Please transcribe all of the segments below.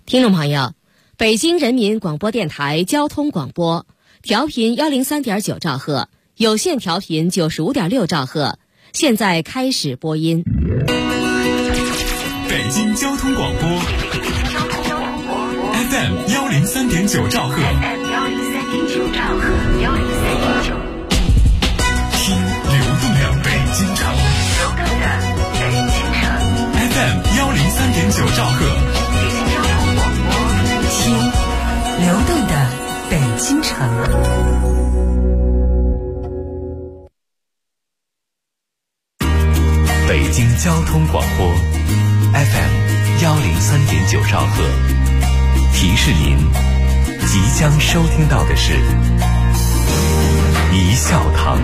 听众朋友，北京人民广播电台交通广播，调频103.9兆赫，有线调频95.6兆赫，现在开始播音。 北京交通广播 FM 103.9兆赫，听流动的北京城，FM 103.9兆赫， 听流动的北京城。 北京交通广播 FM 103.9兆赫，提示您即将收听到的是一笑堂。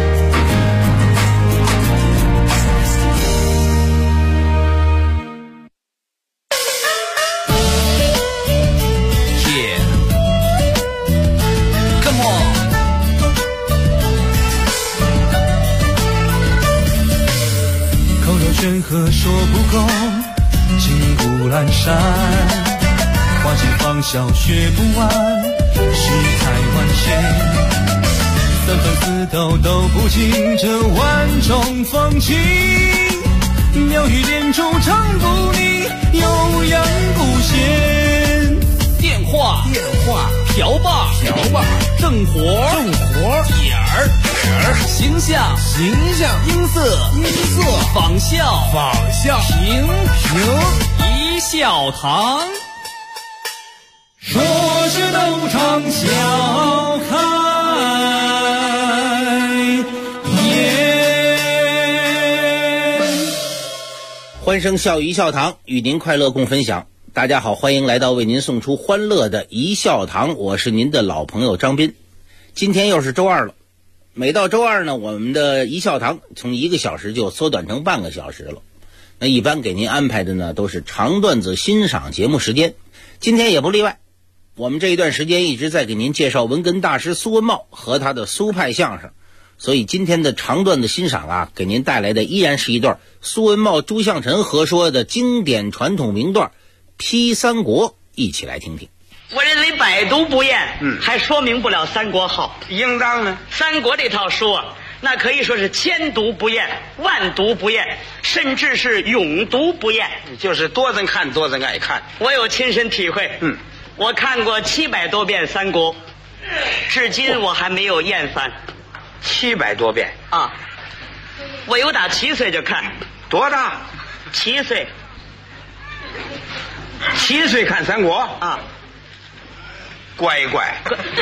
劝和说不够，金谷阑珊，花间芳笑学不完，世态万千，三番四斗都不尽这万种风情，妙语连珠唱不腻，悠扬不闲。 电话瓢把正活点儿形象音色仿效评一笑堂， 说是斗场笑开颜。 欢声笑语一笑堂，与您快乐共分享。大家好，欢迎来到为您送出欢乐的一笑堂，我是您的老朋友张斌。今天又是周二了，每到周二呢，我们的一笑堂从1个小时就缩短成半个小时了。那一般给您安排的呢都是长段子欣赏节目时间，今天也不例外。我们这一段时间一直在给您介绍文哏大师苏文茂和他的苏派相声，所以今天的长段子欣赏啊，给您带来的依然是一段苏文茂、朱向臣合说的经典传统名段批三国，一起来听听。 我认为百读不厌，还说明不了三国好。 应当呢， 三国这套书啊，那可以说是千读不厌，万读不厌，甚至是永读不厌， 就是多人看多人爱看。 我有亲身体会，我看过700多遍三国，至今我还没有厌烦。 700多遍啊！我有打7岁就看。 多大 ？7岁。 7岁看三国啊？ 乖乖。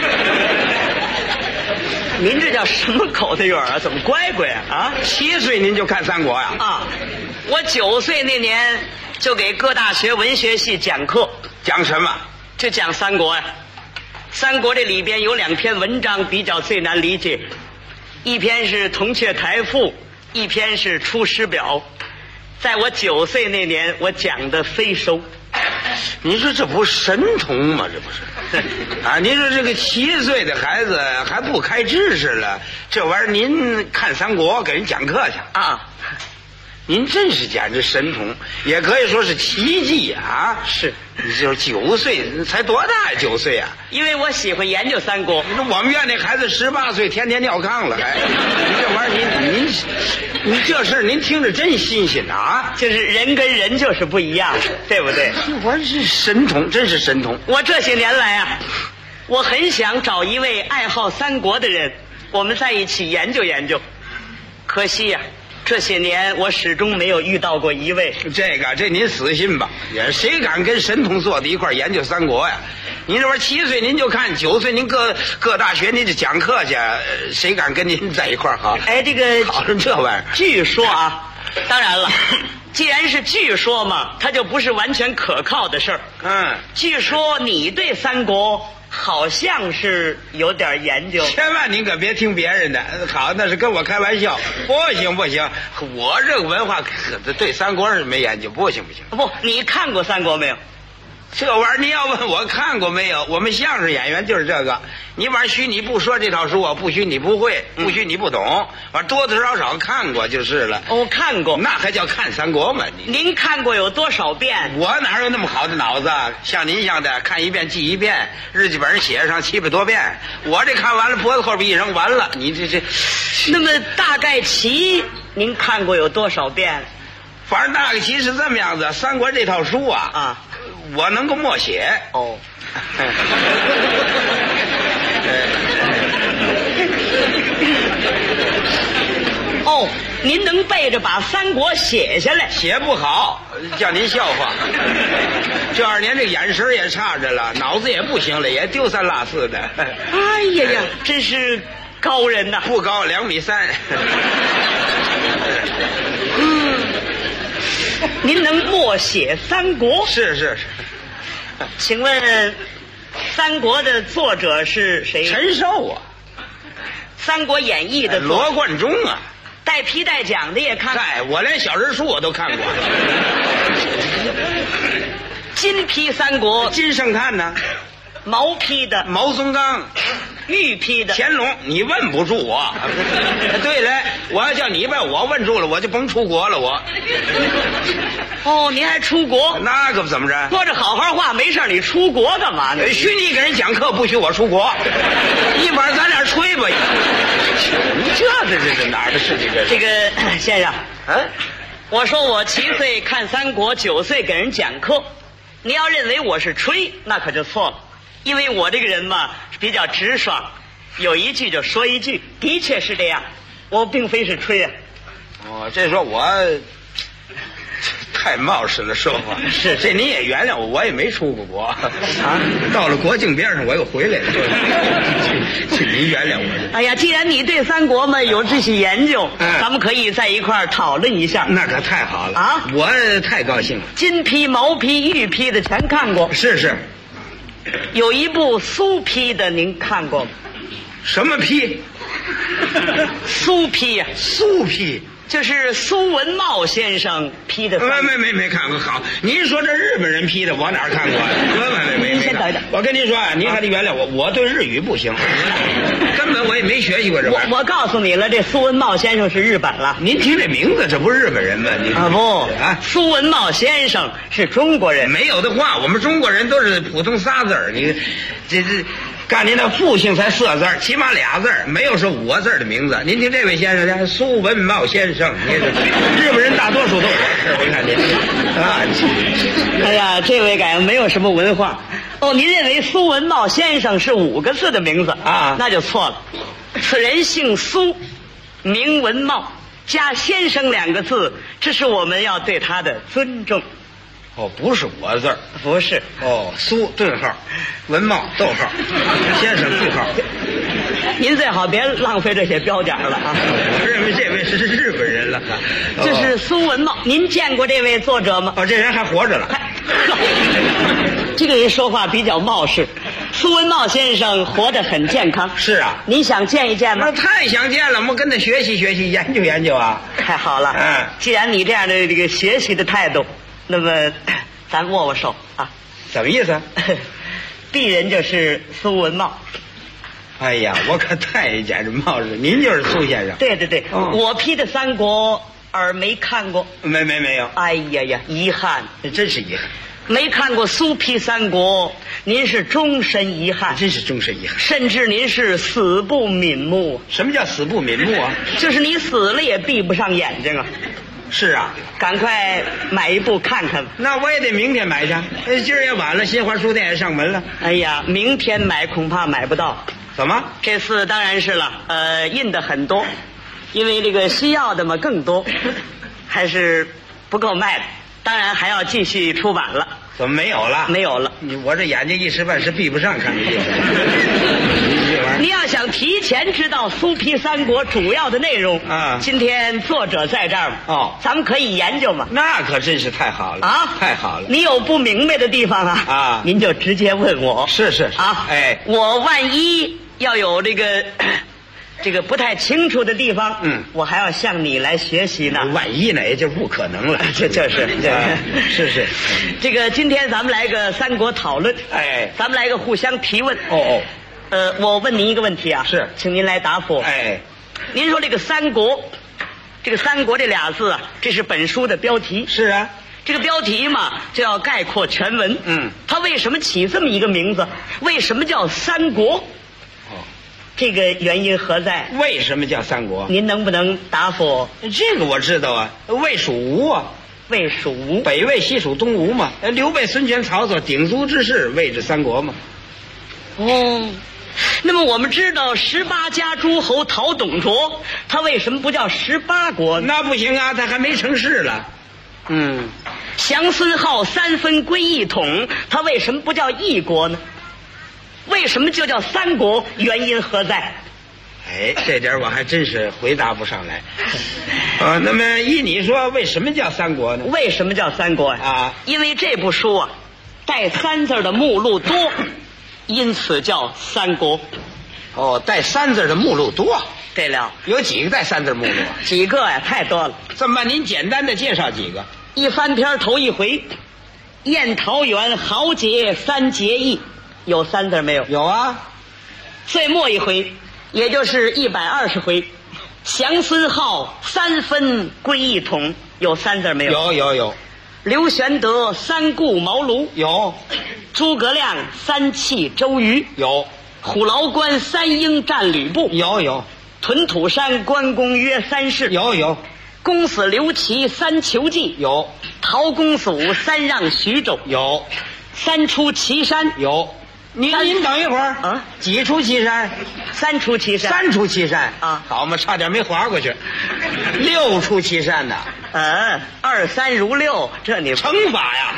您这叫什么口子语啊？怎么乖乖啊 ？7岁您就看三国呀？ 啊！我9岁那年就给各大学文学系讲课。 讲什么？ 就讲三国呀。三国这里边有2篇文章比较最难理解，一篇是《铜雀台赋》，一篇是《出师表》。在我9岁那年，我讲的非熟。 你说这不神童吗？这不是啊？您说这个7岁的孩子还不开知识了，这玩意儿您看三国给人讲课去啊？ 您真是简直神童，也可以说是奇迹啊！ 是， 你就是9岁，才多大呀？9岁啊？ 因为我喜欢研究三国。 我们院那孩子18岁，天天尿炕了，还你这玩意儿，您这事儿您听着真新鲜啊！ 就是人跟人就是不一样，对不对？ 这玩意儿是神童，真是神童。 我这些年来啊，我很想找一位爱好三国的人，我们在一起研究研究。可惜呀，这些年我始终没有遇到过一位。 这您死心吧，也谁敢跟神童坐在一块研究三国呀？您这玩意儿7岁您就看，9岁您各大学您就讲课去，谁敢跟您在一块儿好？ 哎，这个讨论这玩意儿， 据说啊，当然了，既然是据说嘛，它就不是完全可靠的事儿。据说你对三国好像是有点研究。 千万您可别听别人的，好，那是跟我开玩笑。不行，我这个文化对三国是没研究，不行。 不，你看过三国没有？ 这玩意儿你要问我看过没有？我们相声演员就是这个，你玩许你不说这套书啊，不许你不会，不许你不懂，完多多少少看过就是了。 我看过， 那还叫看三国吗？ 您看过有多少遍？ 我哪有那么好的脑子？像您一样的看一遍记一遍，日记本上写上700多遍。我这看完了，脖子后边一扔，完了。你这， 那么大概齐您看过有多少遍？ 反正大概齐是这么样子。三国这套书啊，我能够默写。 哦。哦，您能背着把三国写下来？ 写不好，叫您笑话。这2年这眼神也差着了，脑子也不行了，也丢三落四的。 哎呀呀，真是高人呐！ 不高，2.3米。 您能默写三国？ 是。 请问，三国的作者是谁？ 陈寿啊。 三国演义的罗贯中啊。 带批带讲的也看过。 嗨，我连小人书我都看过。 金批三国， 金圣叹呢？ 毛批的毛宗岗， 玉批的乾隆。你问不住我。对了，我要叫你把我问住了，我就甭出国了。我。 哦，您还出国？ 那可不怎么着。 说着好好话，没事你出国干嘛呢？ 许你给人讲课，不许我出国。一会儿咱俩吹吧。你这哪儿的事情？ 这个先生，我说我7岁看三国，9岁给人讲课。你要认为我是吹，那可就错了。因为我这个人嘛比较直爽，有一句就说一句，的确是这样。我并非是吹啊。 哦，这说我太冒失了说话。 是， 这您也原谅我，我也没出过国啊。到了国境边上我又回来了。请您原谅我。 哎呀，既然你对三国嘛有这些研究，咱们可以在一块儿讨论一下。 那可太好了啊！ 我太高兴了。 金批、毛批、玉批的全看过。 是。 有一部苏批的，您看过吗？ 什么批？ 苏批呀。 苏批就是苏文茂先生批的。 没看过。好，您说这日本人批的，我哪儿看过？没。 您先等一等。 我跟您说啊，您还得原谅我，我对日语不行，根本我也没学习过这玩意儿。 我告诉你了，这苏文茂先生是日本了。 您听这名字，这不是日本人吗？ 苏文茂先生是中国人。 没有的话，我们中国人都是普通仨字儿。你这。干您的父姓才4字，起码2字，没有说5个字的名字。您听这位先生，苏文茂先生，日本人大多数都我看您哎呀，这位感觉没有什么文化。哦，您认为苏文茂先生是5个字的名字啊？那就错了。此人姓苏，名文茂，加先生2个字，这是我们要对他的尊重。 哦，不是5个字， 不是。 哦，苏顿号，文茂逗号，先生句号。 您最好别浪费这些标点了啊！ 我认为这位是日本人了。 这是苏文茂，您见过这位作者吗？ 哦，这人还活着了。 这个人说话比较冒失。苏文茂先生活得很健康。 是啊， 您想见一见吗？ 那太想见了，我们跟他学习学习，研究研究啊。 太好了。既然你这样的这个学习的态度，那么咱握握手啊。 什么意思？ 鄙人就是苏文茂。 哎呀，我可太简直冒失，您就是苏先生。 对，我批的三国而没看过。 没有。 哎呀，遗憾， 真是遗憾。 没看过苏批三国，您是终身遗憾。 真是终身遗憾。 甚至您是死不瞑目。 什么叫死不瞑目啊？ 就是你死了也闭不上眼睛啊。 是啊， 赶快买一部看看吧。 那我也得明天买去。今儿也晚了，新华书店也上门了。 哎呀，明天买恐怕买不到。 怎么？ 这次当然是了，印的很多，因为这个需要的嘛更多，还是不够卖的。当然还要继续出版了。 怎么没有了？ 没有了。 我这眼睛一时半时闭不上看这个。 你要想提前知道苏批三国主要的内容啊， 今天作者在这儿哦， 咱们可以研究嘛。 那可真是太好了啊！太好了。 你有不明白的地方啊，您就直接问我。 是啊， 哎，我万一要有这个这个不太清楚的地方，我还要向你来学习呢。 万一呢，也就不可能了。 这是是。 这个今天咱们来个三国讨论， 哎， 咱们来个互相提问。我问您一个问题啊， 是， 请您来答复。 哎， 您说这个三国，这俩字啊，这是本书的标题。 是啊。 这个标题嘛，就要概括全文。它为什么起这么一个名字？为什么叫三国？这个原因何在？ 为什么叫三国？ 您能不能答复？ 这个我知道啊，魏蜀吴啊， 魏蜀吴， 北魏西蜀东吴嘛，刘备孙权曹操鼎足之势，谓之三国嘛。 那么我们知道18家诸侯讨董卓，他为什么不叫18国呢？ 那不行啊，他还没成事了。 降孙皓3分归一统，他为什么不叫一国呢？为什么就叫三国？原因何在？ 哎，这点我还真是回答不上来。那么依你说，为什么叫三国呢？ 为什么叫三国呀？因为这部书啊，带3字的目录多，因此叫三国。 带3字的目录多。 对了， 有几个带3字目录啊？ 几个呀？太多了。 这么办，您简单的介绍几个。 一翻篇头一回，宴桃园豪杰3结义，有3字没有？ 有啊。 最末一回，也就是120回，降孙皓3分归一统，有3字没有？ 有。 刘玄德3顾茅庐， 有。 诸葛亮3弃周瑜， 有。 虎牢关3英战吕布， 有。 屯土山关公约3事， 有。 公死刘琦3求计， 有。 陶公祖3让徐州， 有。 3出祁山， 有。您等一会儿啊！几出祁山？3出祁山。3出祁山啊！好嘛，差点没划过去。6出祁山呢 ？2、3如6，这你乘法呀。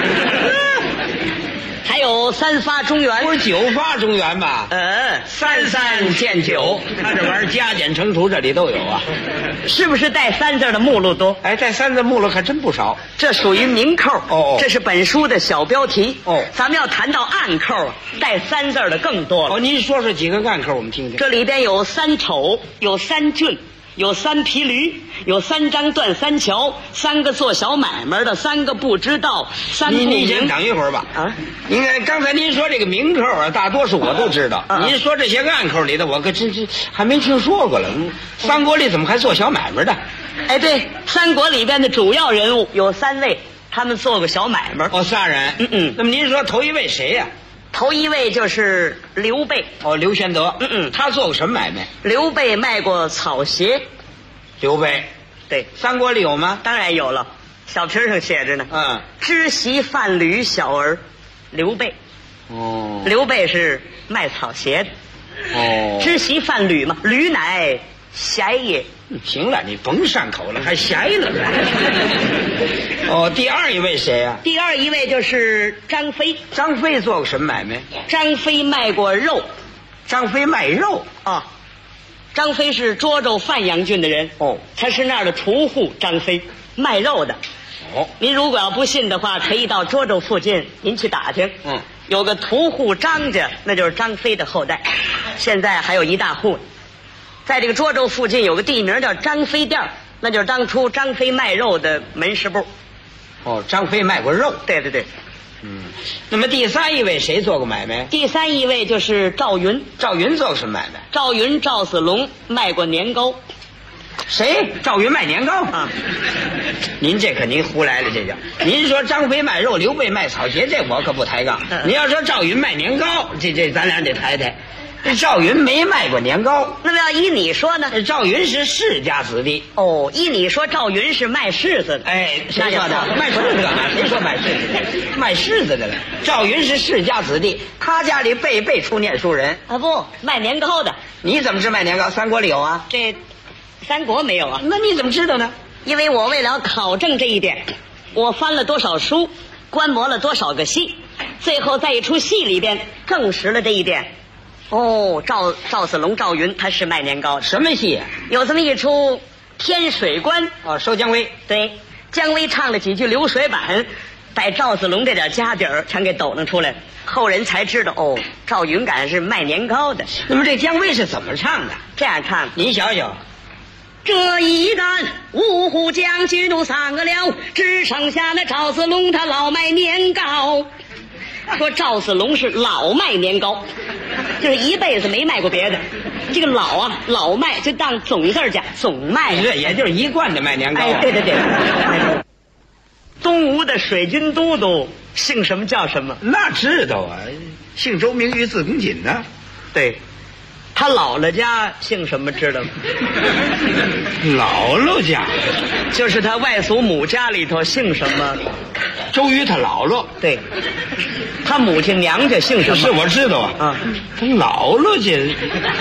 还有3发中原， 不是9发中原吧？3见9，他这玩意儿加减乘除这里都有啊。 是不是带3字的目录多？ 哎，带3字目录还真不少。 这属于明扣这是本书的小标题咱们要谈到暗扣，带3字的更多了。 您说说几个暗扣我们听听。 这里边有3丑，有3俊，有3匹驴，有3张断3桥，3个做小买卖的，3个不知道，3不明。 你先等一会儿吧。您看刚才您说这个明扣啊，大多数我都知道。您说这些个暗扣里的，我可真是还没听说过了。三国里怎么还做小买卖的？ 哎，对，三国里边的主要人物有3位，他们做过小买卖。 仨人。那么您说头一位谁呀？ 头一位就是刘备。 刘玄德。他做过什么买卖？ 刘备卖过草鞋。 刘备， 对， 三国里有吗？ 当然有了，小皮上写着呢。知席贩履小儿，刘备。刘备是卖草鞋的。知席贩履嘛，履乃鞋也。 行了，你甭上口了，还鞋了。第二一位谁呀？ 第二一位就是张飞。 张飞做过什么买卖？ 张飞卖过肉。 张飞卖肉啊。张飞是涿州范阳郡的人他是那儿的屠户。张飞卖肉的。您如果要不信的话，可以到涿州附近您去打听。有个屠户张家，那就是张飞的后代，现在还有一大户。在这个涿州附近有个地名叫张飞店，那就是当初张飞卖肉的门市部。 张飞卖过肉。 对。 那么第3一位谁做过买卖？ 第3一位就是赵云。 赵云做过什么买卖？ 赵云赵子龙卖过年糕。 谁？赵云卖年糕啊？您这可您胡来了，这叫。您说张飞卖肉，刘备卖草鞋，这我可不抬杠。您要说赵云卖年糕，这咱俩得抬抬。赵云没卖过年糕。 那么要依你说呢？ 赵云是世家子弟。 依你说赵云是卖柿子的。 谁说的？卖柿子干嘛？谁说卖柿子？卖柿子的了。赵云是世家子弟，他家里辈出念书人。 不，卖年糕的。 你怎么知卖年糕？三国里有啊？ 这三国没有啊？ 那你怎么知道呢？ 因为我为了考证这一点，我翻了多少书，观摩了多少个戏，最后在一出戏里边证实了这一点。赵子龙赵云他是卖年糕的。 什么戏？ 有这么一出天水关。 收姜维。 对，姜维唱了几句流水板， 把赵子龙这点家底儿全给抖弄出来，后人才知道哦，赵云感是卖年糕的。 那么这姜维是怎么唱的？ 这样唱， 您想想。 这一干五虎将军都散个了，只剩下那赵子龙他老卖年糕。说赵子龙是老卖年糕，就是一辈子没卖过别的。这个老啊，老卖就当总字讲，总卖。 这也就是一贯的卖年糕。 哎，对对对。东吴的水军都督姓什么叫什么？ 那知道啊，姓周，名于字公瑾呢。 对，他姥姥家姓什么知道吗？ 姥姥家， 就是他外祖母家里头姓什么？ 周瑜他姥姥。 对，他母亲娘家姓什么？ 是我知道啊。 啊， 他姥姥家，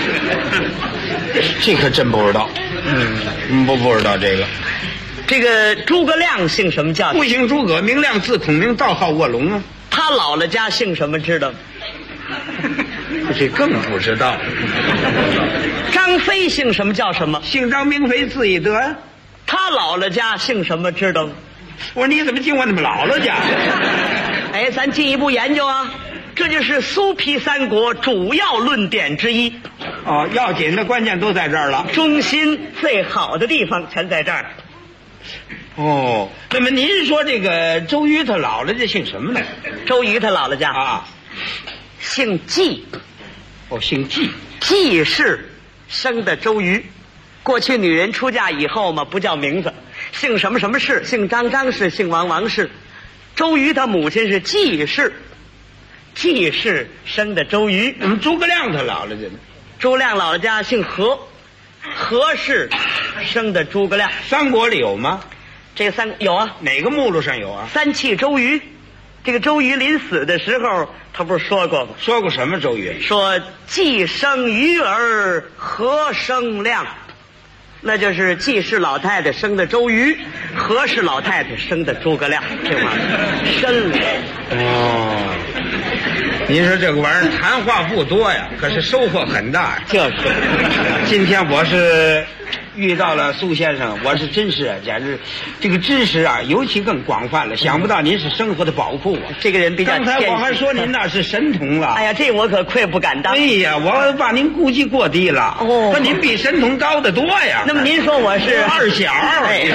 这可真不知道。不知道这个。 这个诸葛亮姓什么叫？ 不姓诸葛，名亮，字孔明，道号卧龙啊。 他姥姥家姓什么知道吗？ 这更不知道。 张飞姓什么叫什么？ 姓张，名飞，字翼德呀。 他姥姥家姓什么知道吗？ 我说你怎么进我他妈姥姥家？ 哎，咱进一步研究啊，这就是苏皮三国主要论点之一。 哦，要紧的关键都在这儿了， 中心最好的地方全在这儿。 哦，那么您说这个周瑜他姥姥家姓什么呢？ 周瑜他姥姥家啊， 姓纪。 哦，姓纪。 纪氏生的周瑜。过去女人出嫁以后嘛，不叫名字，姓什么什么氏，姓张张氏，姓王王氏。周瑜他母亲是纪氏，纪氏生的周瑜。 诸葛亮他姥姥家呢？ 诸葛亮姥姥家姓何，何氏生的诸葛亮。 三国里有吗？ 这三有啊。 哪个目录上有啊？ 三气周瑜。这个周瑜临死的时候，他不是说过吗？ 说过什么？周瑜说既生瑜儿，何生亮？那就是季氏老太太生的周瑜，何氏老太太生的诸葛亮，这玩意儿深了。 哦，您说这个玩意儿谈话不多呀，可是收获很大呀。 就是， 今天我是遇到了苏先生，我是真是简直这个知识啊，尤其更广泛了。想不到您是生活的宝库啊！ 这个人比较刚才我还说您那是神童了。 哎呀，这我可愧不敢当。 哎呀，我把您估计过低了。 哦， 那您比神童高得多呀。 那么您说我是二小？ 哎，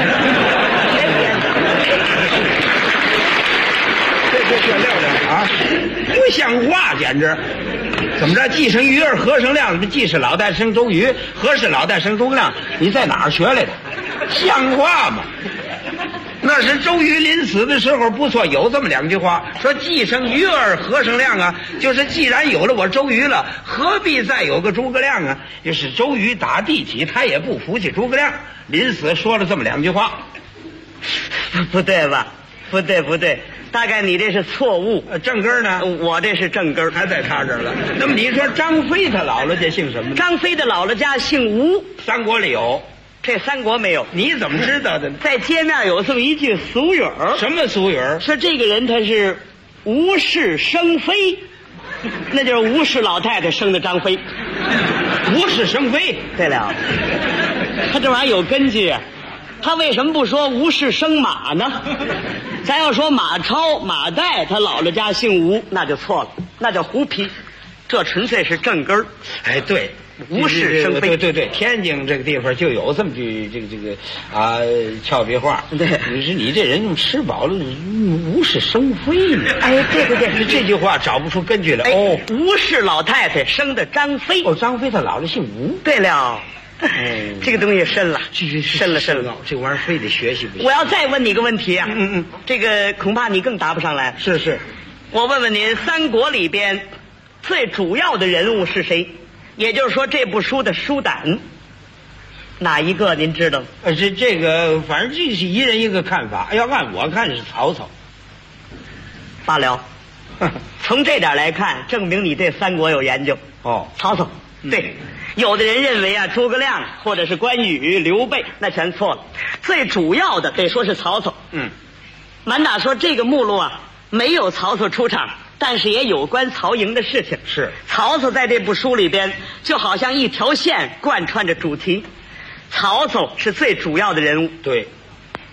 这料料啊，不像话，简直！怎么着？既生瑜儿，何生亮？既是老太生周瑜，何是老太生诸葛亮？你在哪儿学来的？像话吗？那是周瑜临死的时候不错，有这么两句话，说既生瑜儿，何生亮啊？就是既然有了我周瑜了，何必再有个诸葛亮啊？就是周瑜打地起，他也不服气诸葛亮，临死说了这么两句话。 不对吧？不对，大概你这是错误。 正根呢？ 我这是正根， 还在他这儿了。那么你说张飞他姥姥家姓什么呢？ 张飞的姥姥家姓吴。 三国里有， 这三国没有。 你怎么知道的呢？ 在街面有这么一句俗语儿。 什么俗语儿？ 说这个人他是无事生非，那就是吴氏老太太生的张飞。 无事生非。 对了，他这玩意儿有根据。他为什么不说吴氏生马呢？咱要说马超、马岱，他姥姥家姓吴，那就错了，那叫胡皮，这纯粹是正根儿。 哎，对， 无事生非。 对，天津这个地方就有这么句这个啊俏皮话。 对， 你说你这人吃饱了无事生非呢？ 哎，对， 这句话找不出根据来。 哎、哦，吴氏老太太生的张飞。 哦，张飞他姥姥姓吴。 对了。这个东西深了，深了。 这玩意儿非得学习不行。 我要再问你个问题啊，这个恐怕你更答不上来。 是，我问问您，三国里边最主要的人物是谁？也就是说，这部书的书胆哪一个您知道？ 这个反正这是一人一个看法。要按我看是曹操。 罢了，从这点来看，证明你对三国有研究。 哦， 曹操，对。有的人认为啊，诸葛亮或者是关羽、刘备，那全错了。最主要的得说是曹操。满打说这个目录啊，没有曹操出场，但是也有关曹营的事情。 是曹操在这部书里边，就好像一条线贯穿着主题。曹操是最主要的人物。 对，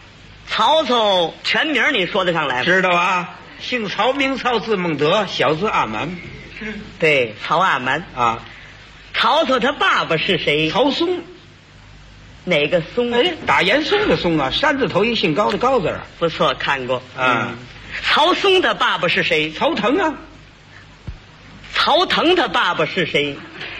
曹操全名你说得上来吗？ 知道啊，姓曹，名曹，字孟德，小字阿瞒。 对，曹阿瞒啊。 曹操他爸爸是谁？ 曹嵩。 哪个嵩？ 哎，打严嵩的嵩啊，山字头一姓高的高字啊。 不错，看过啊。 曹嵩的爸爸是谁？ 曹腾啊。 曹腾他爸爸是谁？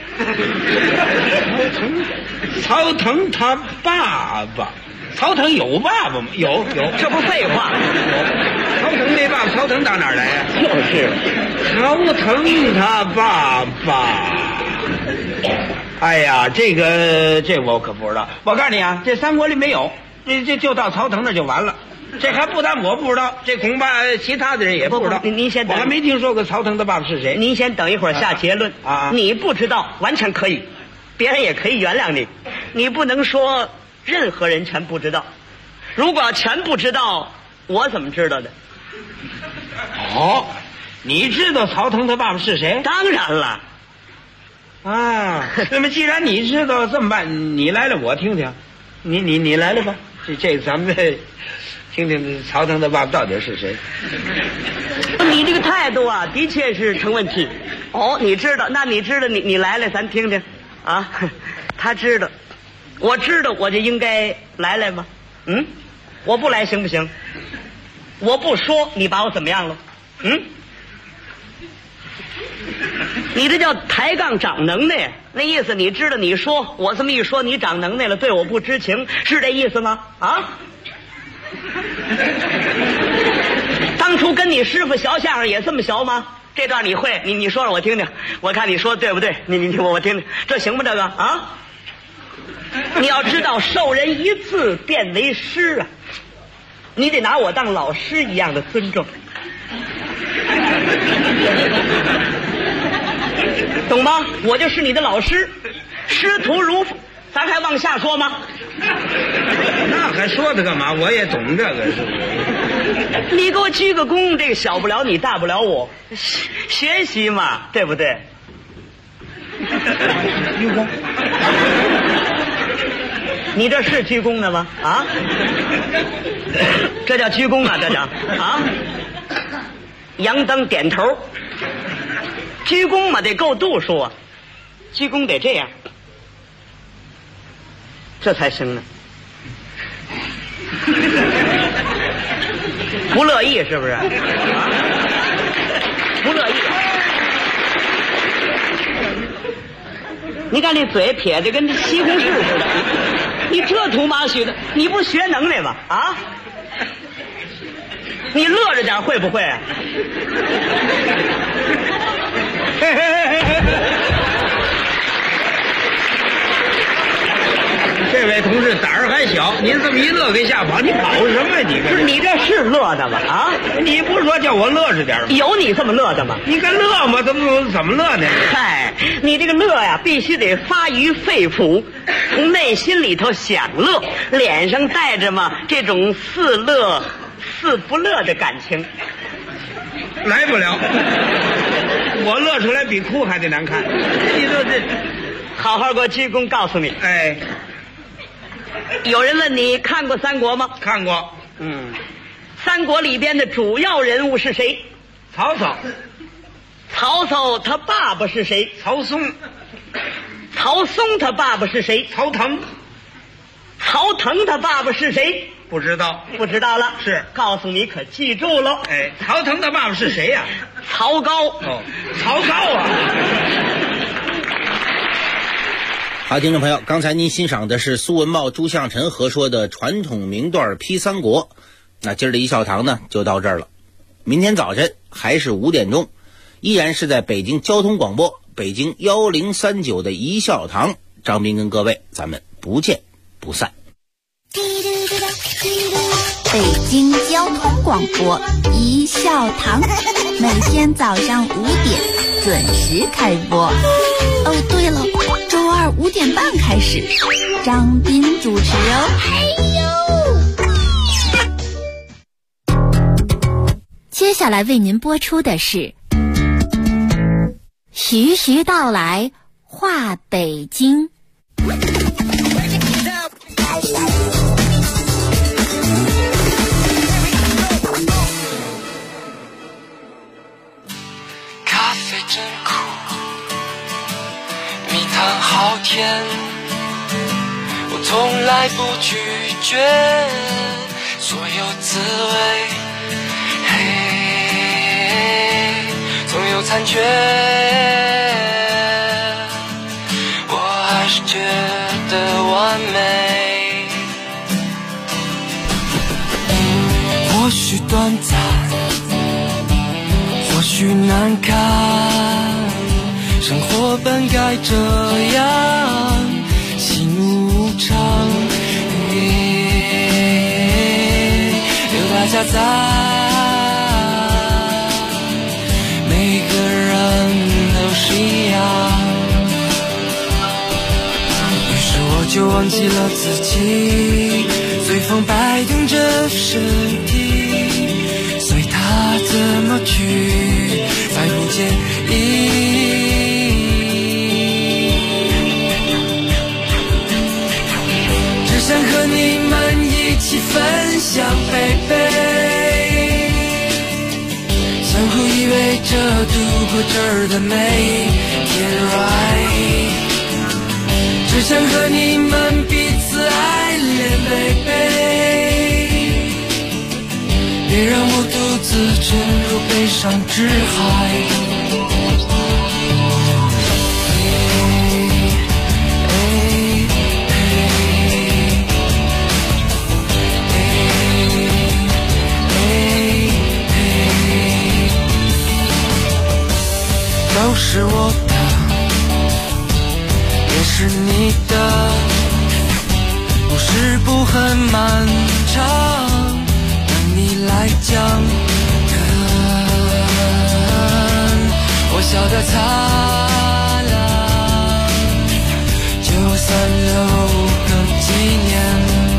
曹腾他爸爸。曹腾有爸爸吗？有， 这不废话吗？ 曹腾没爸爸，曹腾打哪儿来呀？ 就是曹腾他爸爸。哎呀，这我可不知道。我告诉你啊，这三国里没有，这就到曹腾那就完了。这还不但我不知道，这恐怕其他的人也不知道。 您先等， 我还没听说过曹腾的爸爸是谁。 您先等一会儿下结论啊！ 你不知道完全可以，别人也可以原谅你。你不能说任何人全不知道。如果全不知道，我怎么知道的？ 哦，你知道曹腾他爸爸是谁？ 当然了。 啊，那么既然你知道，这么办，你来了我听听。你来了吧。这咱们听听曹腾的爸爸到底是谁。 你这个态度啊，的确是成问题。哦，你知道，那你知道，你来了，咱听听啊。他知道，我知道，我就应该来吗？我不来行不行？我不说，你把我怎么样了？你这叫抬杠长能耐，那意思你知道，你说我这么一说，你长能耐了，对我不知情，是这意思吗？啊？当初跟你师傅学相声也这么学吗？这段你会？你说说我听听，我看你说对不对？你听我听听，这行吗？这个啊？你要知道，授人一字便为师啊，你得拿我当老师一样的尊重。懂吗？我就是你的老师，师徒如父，咱还往下说吗？ 那还说他干嘛？我也懂这个，是不是？ 你给我鞠个躬，这个小不了你，大不了我，学习嘛，对不对？鞠躬，你这是鞠躬的吗？啊？这叫鞠躬啊，这叫啊？杨登点头。鞠躬嘛得够度数啊，鞠躬得这样，这才行呢。不乐意是不是？不乐意。你看这嘴撇的跟西红柿似的，你这土马须的，你不学能耐吗？啊？你乐着点会不会啊？ 这位同志胆儿还小，您这么一乐给吓跑，你跑什么呀？ 你这是乐的吗？啊， 你不是说叫我乐着点吗？ 有你这么乐的吗？ 你该乐吗？怎么乐呢？ 嗨，你这个乐呀，必须得发于肺腑，从内心里头想乐，脸上带着嘛这种似乐似不乐的感情。 来不了，我乐出来比哭还得难看。你说这， 好好给我鞠躬，告诉你。 哎， 有人问你看过三国吗？ 看过。 三国里边的主要人物是谁？ 曹操。 曹操他爸爸是谁？ 曹嵩。 曹嵩他爸爸是谁？ 曹腾。 曹腾他爸爸是谁？ 不知道。 不知道了。 是， 告诉你可记住了。 哎，曹腾的爸爸是谁呀？ 曹高。 哦，曹操啊。 好，听众朋友，刚才您欣赏的是苏文茂、朱向臣合说的传统名段批三国。那今儿的一笑堂呢就到这儿了，明天早晨还是5点钟，依然是在北京交通广播北京1039的一笑堂，张斌跟各位咱们不见不散。 北京交通广播一笑堂，每天早上5点准时开播。哦，对了，周二5点半开始，张斌主持哦。接下来为您播出的是徐徐道来话北京。 好甜，我从来不拒绝所有滋味，总有残缺，我还是觉得完美。或许短暂，或许难堪，生活本该这样，喜怒无常，有大家在，每个人都是一样。于是我就忘记了自己，随风摆动着身体，随它怎么去，再不介意。只想和你们一起分享baby，相互依偎着度过这儿的每天 right， 只想和你们彼此爱恋baby， 别让我独自沉入悲伤之海。都是我的，也是你的，故事不很漫长，等你来讲。我笑得灿烂，就算有个纪念。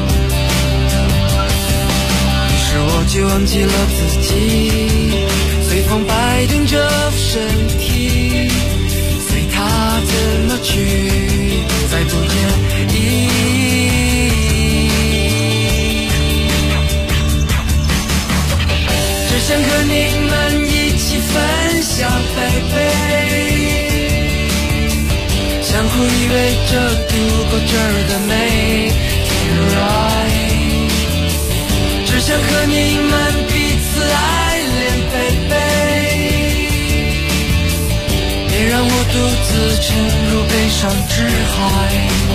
于是我就忘记了自己，随风摆动着身体，随它怎么去，再不介意。只想和你们一起分享baby，相互依偎着度过这儿的每天 right， 只想和你们彼此爱恋baby， 别让我独自沉入悲伤之海，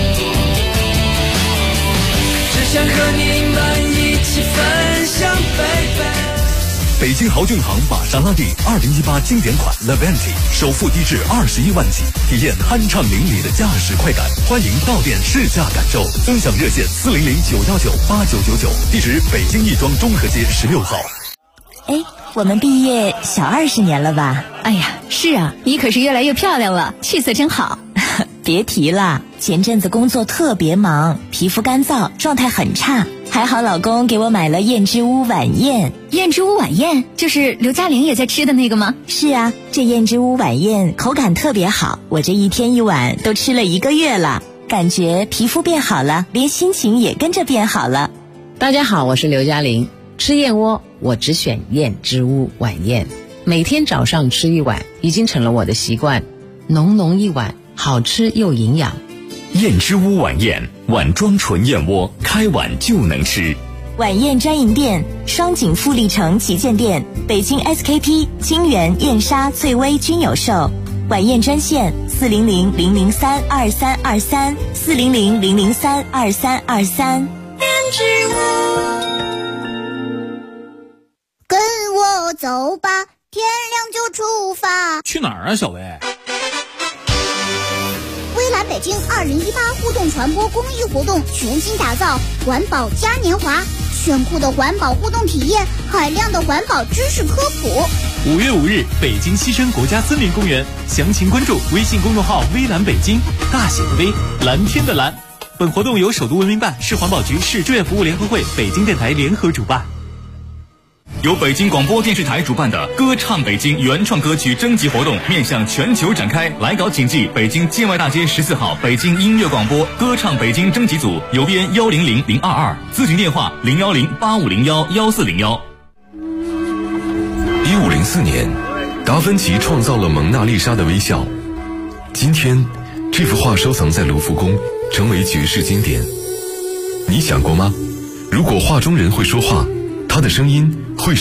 只想和你们一起分享baby。 北京豪骏行玛莎拉蒂2018经典款 Levante 首付低至21万起，体验酣畅淋漓的驾驶快感。欢迎到店试驾感受，尊享热线400-919-8999，地址北京亦庄中和街16号。 哎，我们毕业小20年了吧？ 哎呀，是啊，你可是越来越漂亮了，气色真好。 别提了，前阵子工作特别忙，皮肤干燥，状态很差。还好老公给我买了燕之屋晚宴。 燕之屋晚宴就是刘嘉玲也在吃的那个吗？ 是啊，这燕之屋晚宴口感特别好，我这一天一碗都吃了1个月了，感觉皮肤变好了，连心情也跟着变好了。 大家好，我是刘嘉玲。吃燕窝我只选燕之屋晚宴，每天早上吃1碗已经成了我的习惯，浓浓一碗，好吃又营养。 燕之屋晚宴，碗装纯燕窝，开碗就能吃。 晚宴专营店：双井富力城旗舰店、北京 SKP、金源、燕莎、翠微均有售。晚宴专线400-003-2323 400-003-2323。 燕之屋，跟我走吧，天亮就出发。 去哪儿啊，小薇？ 微蓝北京2018互动传播公益活动全新打造，环保嘉年华，炫酷的环保互动体验，海量的环保知识科普。 5月5日，北京西山国家森林公园，详情关注微信公众号微蓝北京，大写的微，蓝天的蓝。本活动由首都文明办、市环保局、市志愿服务联合会、北京电台联合主办。 由北京广播电视台主办的歌唱北京原创歌曲征集活动面向全球展开，来稿请寄北京建外大街14号北京音乐广播歌唱北京征集组，邮编100022，咨询电话01085011401。 1504年，达芬奇创造了蒙娜丽莎的微笑。今天， 这幅画收藏在卢浮宫，成为绝世经典。你想过吗？如果画中人会说话，他的声音会